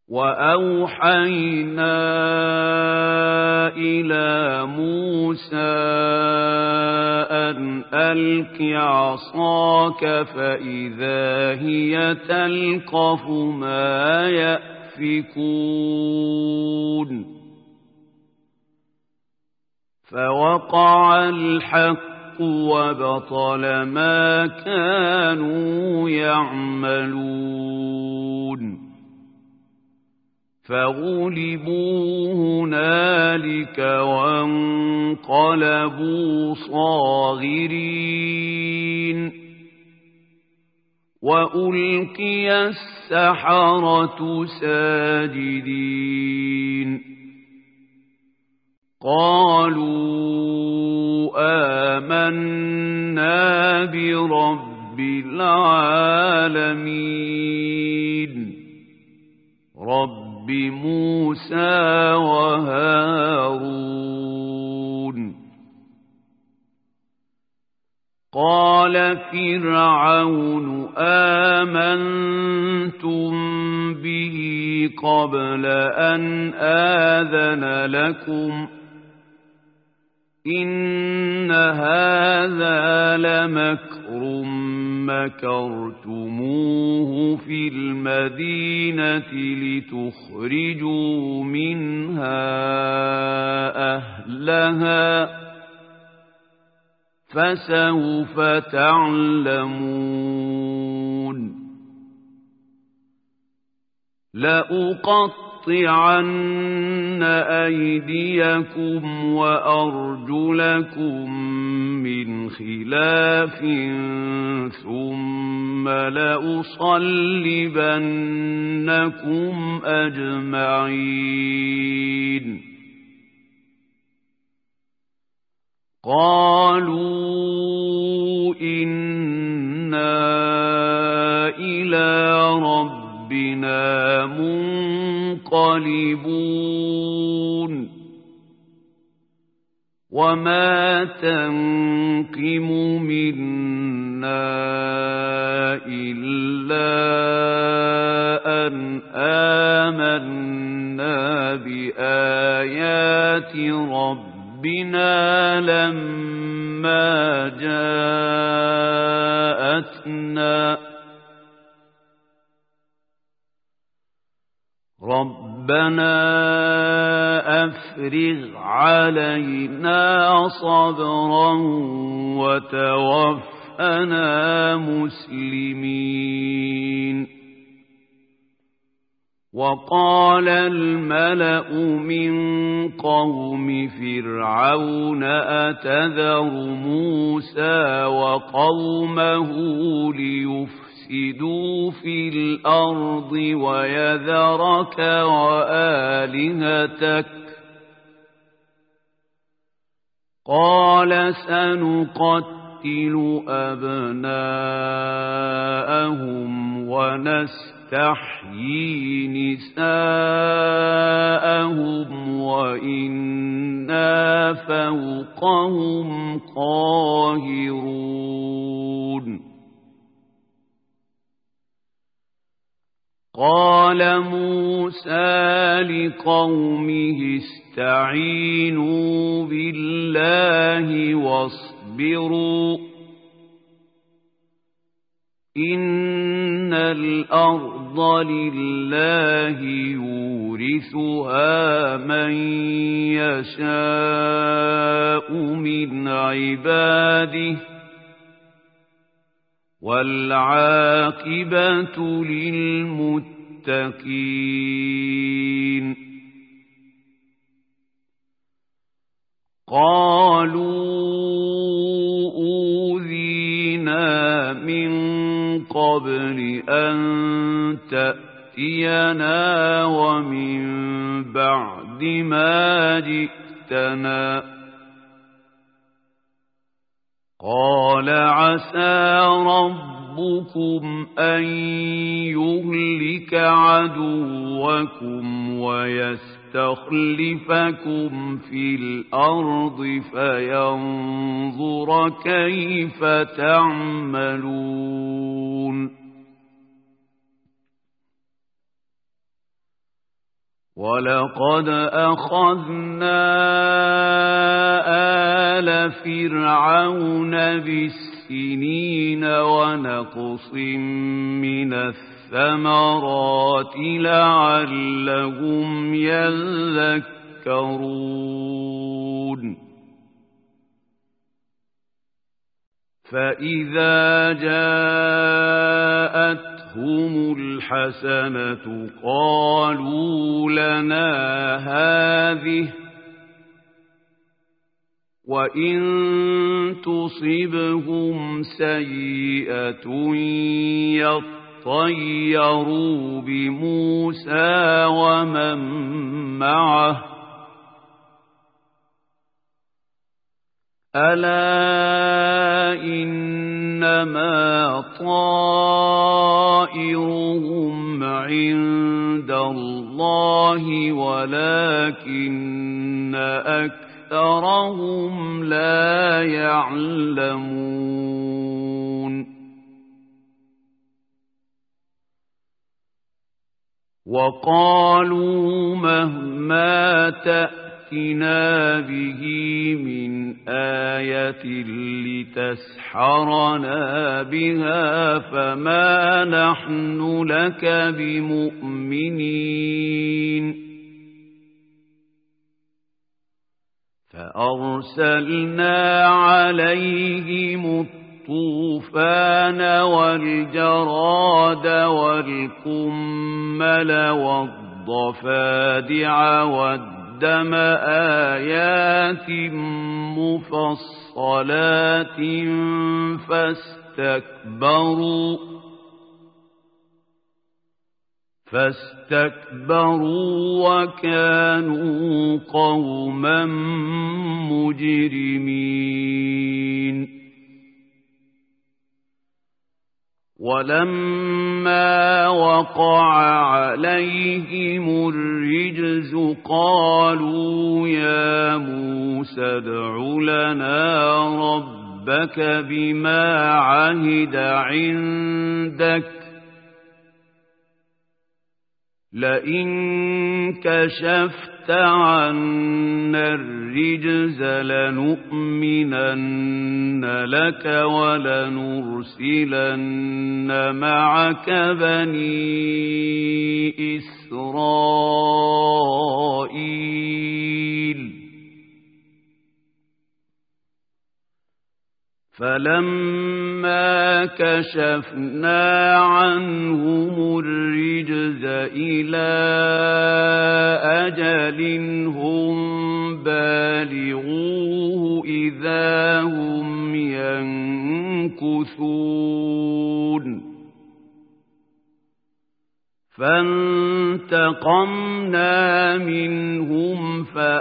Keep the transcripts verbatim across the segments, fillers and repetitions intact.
وأوحينا إلى موسى أن ألق عصاك فإذا هي تلقف ما يأفكون فوقع الحق وبطل ما كانوا يعملون فغلبوا هنالك وانقلبوا صاغرين وألقي السحرة ساجدين قالوا آمنا برب العالمين رب موسى وهارون قال فرعون آمنتم به قبل أن آذن لكم إن هذا لمكر مكرتموه في المدينة لتخرجوا منها أهلها فسوف تعلمون لأقطعن أيديكم وأرجلكم من خلاف ثم لأصلبنكم أجمعين قالوا إنا إلى ربنا منقلبون وما تنقم منا إلا أن آمنا بآيات ربنا لما جاءتنا ربنا أفرغ علينا صبرا وتوفنا مسلمين وقال الملأ من قوم فرعون أتذر موسى وقومه ليفسدوا في الأرض ويذرك وآلهتك قال سنقتل أبناءهم ونستحيي نساءهم وإنا فوقهم قاهرون قال موسى لقومه استعينوا بالله واصبروا إن الأرض لله يورثها من يشاء من عباده والعاقبة للمتقين قالوا أوذينا من قبل أن تأتينا ومن بعد ما جئتنا قال عسى ربكم أن يهلك عدوكم ويستخلفكم في الأرض فينظر كيف تعملون وَلَقَدْ أَخَذْنَا آلَ فِرْعَوْنَ بِالسِّنِينَ وَنَقْصٍ مِّنَ الثَّمَرَاتِ لَعَلَّهُمْ يَذَّكَّرُونَ فَإِذَا جَاءَتْهُمُ الْحَسَنَةُ قَالُوا لَنَا هَٰذِهِ وَإِن تُصِبْهُمْ سَيِّئَةٌ يَطَّيَّرُوا بِمُوسَىٰ وَمَن مَّعَهُ أَلَا إِنَّمَا طَائِرُهُمْ عِندَ اللَّهِ وَلَٰكِنَّ أَكْثَرَهُمْ لَا يَعْلَمُونَ وَقَالُوا مَهْمَا تَأْتِنَا بِهِ مِنْ آيَةٍ لِتَسْحَرَنَا بِهَا فَمَا نَحْنُ لَكَ بِمُؤْمِنِينَ فَأَرْسَلْنَا عَلَيْهِمُ الطُّوفَانَ وَالْجَرَادَ وَالْقُمَّلَ وَالضَّفَادِعَ وَالدَّمَ آيَاتٍ مُفَصَّلَاتٍ فَاسْتَكْبَرُوا فَاسْتَكْبَرُوا وَكَانُوا قَوْمًا مُجْرِمِينَ وَلَمَّا وَقَعَ عَلَيْهِمُ الرِّجْزُ قَالُوا يَا مُوسَى ادْعُ لَنَا رَبَّكَ بِمَا عَهِدَ عِندَكَ لَئِن كَشَفْتَ عَنَّا الرِّجْزَ لَنُؤْمِنَنَّ لَكَ وَلَنُرْسِلَنَّ مَعَكَ بَنِي إِسْرَائِيلَ فَلَمَّا كَشَفْنَا عَنْهُمُ الرِّجْزَ إِلَىٰ أَجَلٍ هُم بَالِغُوهُ إِذَا هُمْ يَنكُثُونَ فَانتَقَمْنَا مِنْهُمْ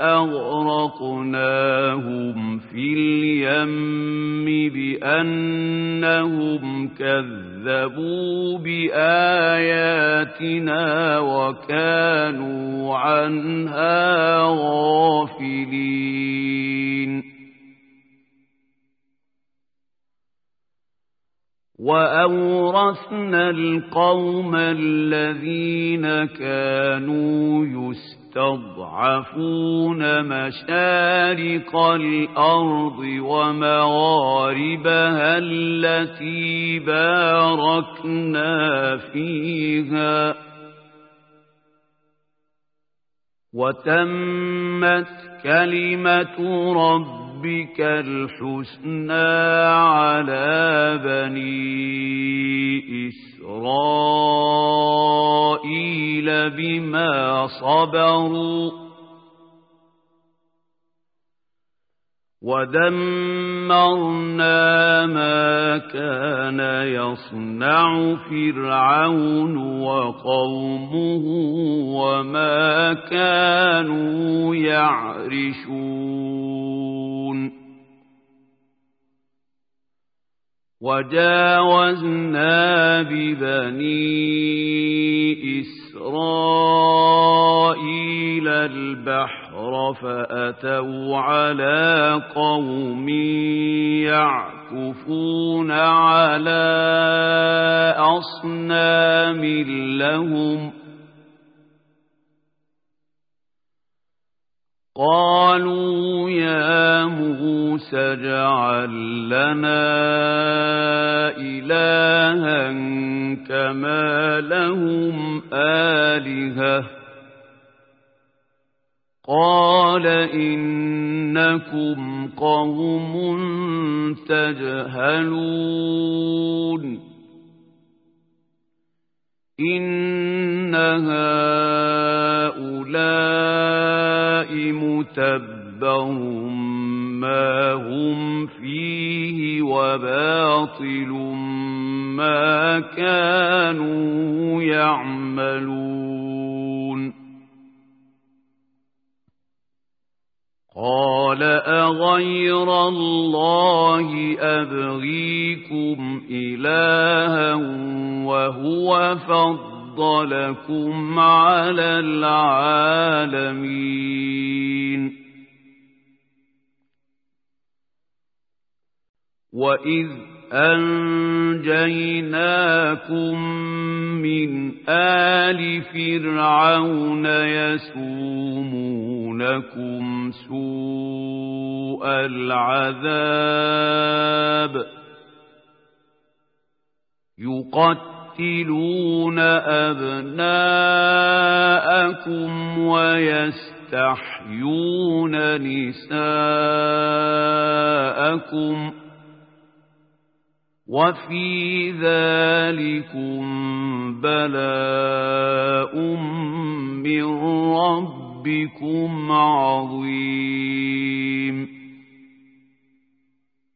فَأَغْرَقْنَاهُمْ فِي الْيَمِّ بِأَنَّهُمْ كَذَّبُوا بِآيَاتِنَا وَكَانُوا عَنْهَا غَافِلِينَ وَأَوْرَثْنَا الْقَوْمَ الَّذِينَ كَانُوا يُسْتَضْعَفُونَ مَشَارِقَ الْأَرْضِ وَمَغَارِبَهَا الَّتِي بَارَكْنَا فِيهَا وَتَمَّتْ كَلِمَةُ رَبِّكَ رَبِّكَ الْحُسْنَى عَلَى بَنِي إِسْرَائِيلَ بِمَا صَبَرُوا وَدَمَّرْنَا مَا كَانَ يَصْنَعُ فِرْعَوْنُ وَقَوْمُهُ وَمَا كَانُوا يَعْرِشُونَ وَجَاوَزْنَا بِبَنِي إِسْرَائِيلَ الْبَحْرَ فَأَتَوْا عَلَىٰ قَوْمٍ يَعْكُفُونَ عَلَىٰ أَصْنَامٍ لَّهُمْ فَانتَقَمْنَا مِنْهُمْ فَأَغْرَقْنَاهُمْ فِي الْيَمِّ بِأَنَّهُمْ كَذَّبُوا بِآيَاتِنَا وَكَانُوا عَنْهَا غَافِلِينَ قالوا يا موسى اجعل لنا إلها كما لهم آلهة قال إنكم قوم تجهلون إن هؤلاء متبر ما هم فيه وباطل ما كانوا يعملون قال أغير الله أبغيكم إلها وهو فضلكم على العالمين وإذ أنجيناكم من آل فرعون يسومونكم سوء العذاب يقتلون أبناءكم ويستحيون نساءكم وفي ذلكم بلاء من ربكم عظيم